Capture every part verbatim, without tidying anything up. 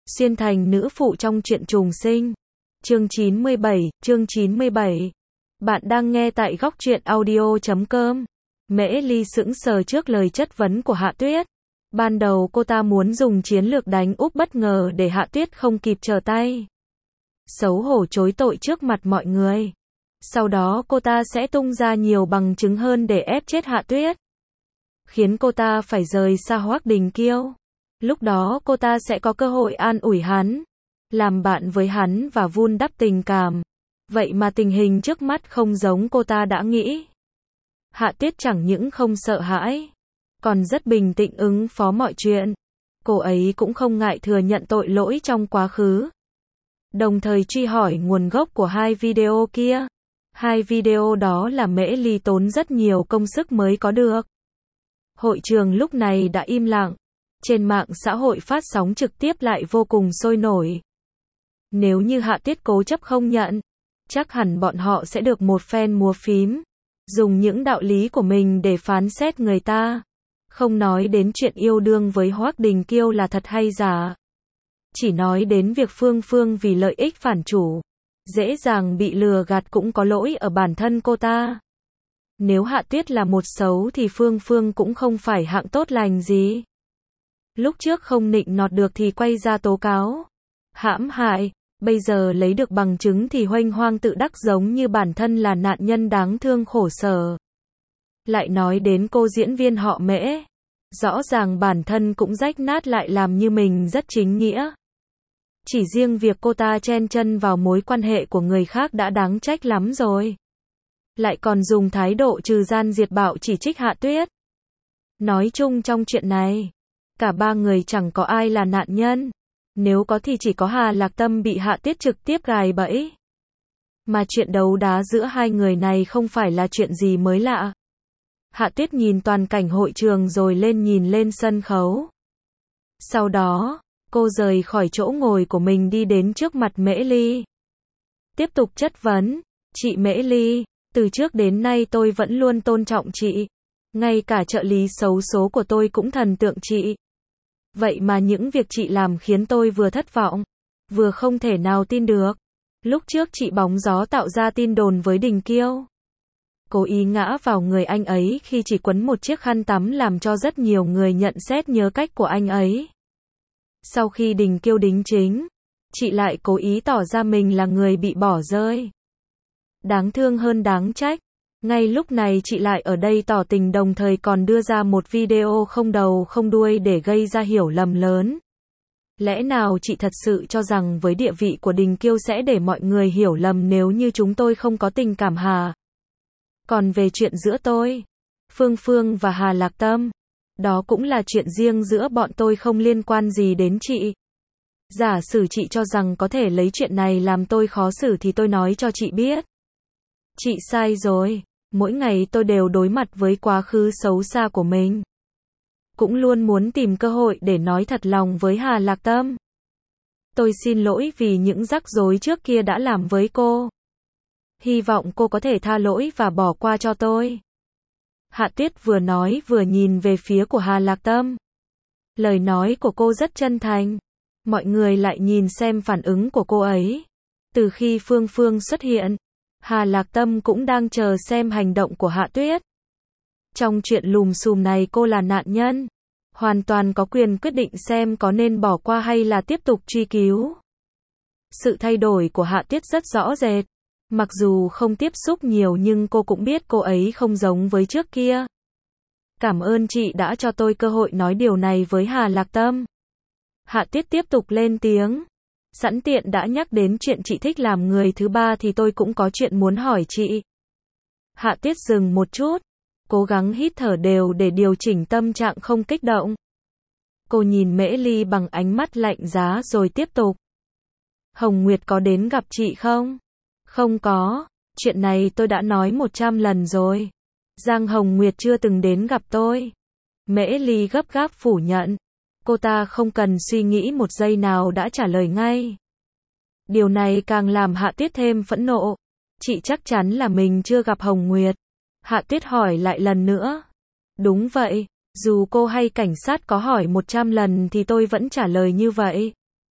Xuyên thành nữ phụ trong truyện trùng sinh. Chương chín mươi bảy, chương chín mươi bảy. Bạn đang nghe tại góc truyện audio chấm com. Mễ Ly sững sờ trước lời chất vấn của Hạ Tuyết. Ban đầu cô ta muốn dùng chiến lược đánh úp bất ngờ để Hạ Tuyết không kịp trở tay. Xấu hổ chối tội trước mặt mọi người. Sau đó cô ta sẽ tung ra nhiều bằng chứng hơn để ép chết Hạ Tuyết. Khiến cô ta phải rời xa Hoắc Đình Kiêu. Lúc đó cô ta sẽ có cơ hội an ủi hắn, làm bạn với hắn và vun đắp tình cảm. Vậy mà tình hình trước mắt không giống cô ta đã nghĩ. Hạ Tuyết chẳng những không sợ hãi, còn rất bình tĩnh ứng phó mọi chuyện. Cô ấy cũng không ngại thừa nhận tội lỗi trong quá khứ. Đồng thời truy hỏi nguồn gốc của hai video kia. Hai video đó là Mễ Ly tốn rất nhiều công sức mới có được. Hội trường lúc này đã im lặng. Trên mạng xã hội phát sóng trực tiếp lại vô cùng sôi nổi. Nếu như Hạ Tuyết cố chấp không nhận, chắc hẳn bọn họ sẽ được một phen múa phím, dùng những đạo lý của mình để phán xét người ta. Không nói đến chuyện yêu đương với Hoắc Đình Kiêu là thật hay giả. Chỉ nói đến việc Phương Phương vì lợi ích phản chủ, dễ dàng bị lừa gạt cũng có lỗi ở bản thân cô ta. Nếu Hạ Tuyết là một xấu thì Phương Phương cũng không phải hạng tốt lành gì. Lúc trước không nịnh nọt được thì quay ra tố cáo, hãm hại, bây giờ lấy được bằng chứng thì huênh hoang tự đắc giống như bản thân là nạn nhân đáng thương khổ sở. Lại nói đến cô diễn viên họ Mễ, rõ ràng bản thân cũng rách nát lại làm như mình rất chính nghĩa. Chỉ riêng việc cô ta chen chân vào mối quan hệ của người khác đã đáng trách lắm rồi. Lại còn dùng thái độ trừ gian diệt bạo chỉ trích Hạ Tuyết. Nói chung trong chuyện này, cả ba người chẳng có ai là nạn nhân. Nếu có thì chỉ có Hà Lạc Tâm bị Hạ Tuyết trực tiếp gài bẫy. Mà chuyện đấu đá giữa hai người này không phải là chuyện gì mới lạ. Hạ Tuyết nhìn toàn cảnh hội trường rồi lên nhìn lên sân khấu. Sau đó, cô rời khỏi chỗ ngồi của mình đi đến trước mặt Mễ Ly. Tiếp tục chất vấn, chị Mễ Ly, từ trước đến nay tôi vẫn luôn tôn trọng chị. Ngay cả trợ lý xấu số của tôi cũng thần tượng chị. Vậy mà những việc chị làm khiến tôi vừa thất vọng, vừa không thể nào tin được. Lúc trước chị bóng gió tạo ra tin đồn với Đình Kiêu. Cố ý ngã vào người anh ấy khi chỉ quấn một chiếc khăn tắm làm cho rất nhiều người nhận xét nhớ cách của anh ấy. Sau khi Đình Kiêu đính chính, chị lại cố ý tỏ ra mình là người bị bỏ rơi. Đáng thương hơn đáng trách. Ngay lúc này chị lại ở đây tỏ tình đồng thời còn đưa ra một video không đầu không đuôi để gây ra hiểu lầm lớn. Lẽ nào chị thật sự cho rằng với địa vị của Đình Kiêu sẽ để mọi người hiểu lầm nếu như chúng tôi không có tình cảm hả? Còn về chuyện giữa tôi, Phương Phương và Hà Lạc Tâm, đó cũng là chuyện riêng giữa bọn tôi không liên quan gì đến chị. Giả sử chị cho rằng có thể lấy chuyện này làm tôi khó xử thì tôi nói cho chị biết. Chị sai rồi. Mỗi ngày tôi đều đối mặt với quá khứ xấu xa của mình. Cũng luôn muốn tìm cơ hội để nói thật lòng với Hà Lạc Tâm. Tôi xin lỗi vì những rắc rối trước kia đã làm với cô. Hy vọng cô có thể tha lỗi và bỏ qua cho tôi. Hạ Tuyết vừa nói vừa nhìn về phía của Hà Lạc Tâm. Lời nói của cô rất chân thành. Mọi người lại nhìn xem phản ứng của cô ấy. Từ khi Phương Phương xuất hiện, Hà Lạc Tâm cũng đang chờ xem hành động của Hạ Tuyết. Trong chuyện lùm xùm này cô là nạn nhân, hoàn toàn có quyền quyết định xem có nên bỏ qua hay là tiếp tục truy cứu. Sự thay đổi của Hạ Tuyết rất rõ rệt. Mặc dù không tiếp xúc nhiều nhưng cô cũng biết cô ấy không giống với trước kia. Cảm ơn chị đã cho tôi cơ hội nói điều này với Hà Lạc Tâm. Hạ Tuyết tiếp tục lên tiếng. Sẵn tiện đã nhắc đến chuyện chị thích làm người thứ ba thì tôi cũng có chuyện muốn hỏi chị. Hạ Tuyết dừng một chút, cố gắng hít thở đều để điều chỉnh tâm trạng không kích động. Cô nhìn Mễ Ly bằng ánh mắt lạnh giá rồi tiếp tục. Hồng Nguyệt có đến gặp chị không? Không có, chuyện này tôi đã nói một trăm lần rồi. Giang Hồng Nguyệt chưa từng đến gặp tôi. Mễ Ly gấp gáp phủ nhận. Cô ta không cần suy nghĩ một giây nào đã trả lời ngay. Điều này càng làm Hạ Tuyết thêm phẫn nộ. Chị chắc chắn là mình chưa gặp Hồng Nguyệt. Hạ Tuyết hỏi lại lần nữa. Đúng vậy, dù cô hay cảnh sát có hỏi một trăm lần thì tôi vẫn trả lời như vậy.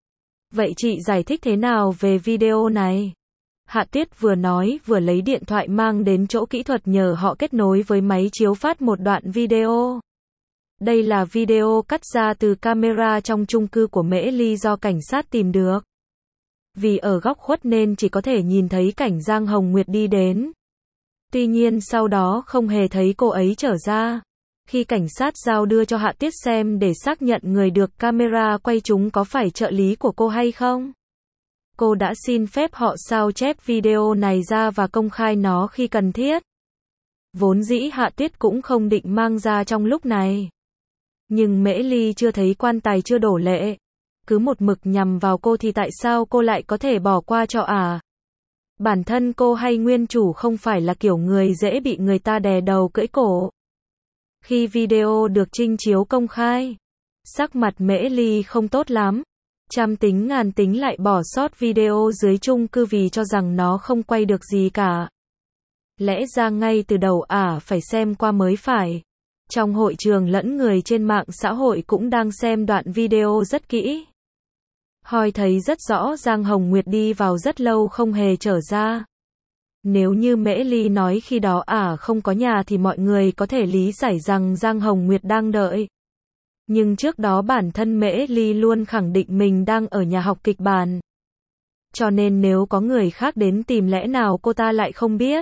Vậy chị giải thích thế nào về video này? Hạ Tuyết vừa nói vừa lấy điện thoại mang đến chỗ kỹ thuật nhờ họ kết nối với máy chiếu phát một đoạn video. Đây là video cắt ra từ camera trong chung cư của Mễ Ly do cảnh sát tìm được. Vì ở góc khuất nên chỉ có thể nhìn thấy cảnh Giang Hồng Nguyệt đi đến. Tuy nhiên sau đó không hề thấy cô ấy trở ra. Khi cảnh sát giao đưa cho Hạ Tuyết xem để xác nhận người được camera quay chúng có phải trợ lý của cô hay không. Cô đã xin phép họ sao chép video này ra và công khai nó khi cần thiết. Vốn dĩ Hạ Tuyết cũng không định mang ra trong lúc này. Nhưng Mễ Ly chưa thấy quan tài chưa đổ lệ. Cứ một mực nhằm vào cô thì tại sao cô lại có thể bỏ qua cho à? Bản thân cô hay nguyên chủ không phải là kiểu người dễ bị người ta đè đầu cưỡi cổ. Khi video được trinh chiếu công khai, sắc mặt Mễ Ly không tốt lắm. Trăm tính ngàn tính lại bỏ sót video dưới chung cư vì cho rằng nó không quay được gì cả. Lẽ ra ngay từ đầu ả à, phải xem qua mới phải. Trong hội trường lẫn người trên mạng xã hội cũng đang xem đoạn video rất kỹ. Hoi thấy rất rõ Giang Hồng Nguyệt đi vào rất lâu không hề trở ra. Nếu như Mễ Ly nói khi đó ả à, không có nhà thì mọi người có thể lý giải rằng Giang Hồng Nguyệt đang đợi. Nhưng trước đó bản thân Mễ Ly luôn khẳng định mình đang ở nhà học kịch bản. Cho nên nếu có người khác đến tìm lẽ nào cô ta lại không biết.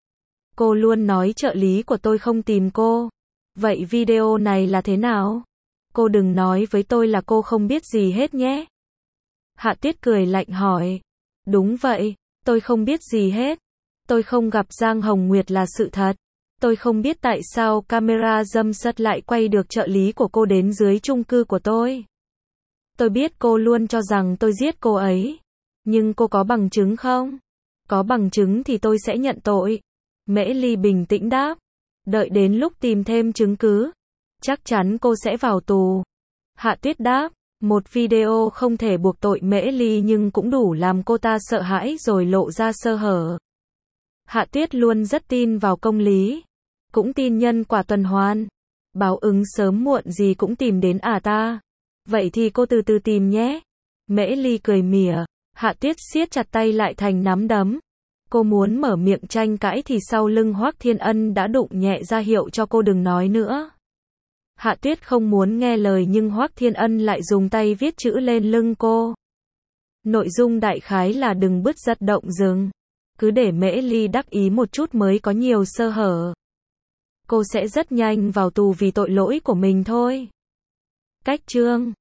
Cô luôn nói trợ lý của tôi không tìm cô. Vậy video này là thế nào? Cô đừng nói với tôi là cô không biết gì hết nhé. Hạ Tuyết cười lạnh hỏi. Đúng vậy, tôi không biết gì hết. Tôi không gặp Giang Hồng Nguyệt là sự thật. Tôi không biết tại sao camera dâm sắt lại quay được trợ lý của cô đến dưới chung cư của tôi. Tôi biết cô luôn cho rằng tôi giết cô ấy. Nhưng cô có bằng chứng không? Có bằng chứng thì tôi sẽ nhận tội. Mễ Ly bình tĩnh đáp. Đợi đến lúc tìm thêm chứng cứ. Chắc chắn cô sẽ vào tù. Hạ Tuyết đáp. Một video không thể buộc tội Mễ Ly nhưng cũng đủ làm cô ta sợ hãi rồi lộ ra sơ hở. Hạ Tuyết luôn rất tin vào công lý. Cũng tin nhân quả tuần hoàn. Báo ứng sớm muộn gì cũng tìm đến ả à ta. Vậy thì cô từ từ tìm nhé. Mễ Ly cười mỉa. Hạ Tuyết siết chặt tay lại thành nắm đấm. Cô muốn mở miệng tranh cãi thì sau lưng Hoắc Thiên Ân đã đụng nhẹ ra hiệu cho cô đừng nói nữa. Hạ Tuyết không muốn nghe lời nhưng Hoắc Thiên Ân lại dùng tay viết chữ lên lưng cô. Nội dung đại khái là đừng bứt rứt động dừng. Cứ để Mễ Ly đắc ý một chút mới có nhiều sơ hở. Cô sẽ rất nhanh vào tù vì tội lỗi của mình thôi. Cách chương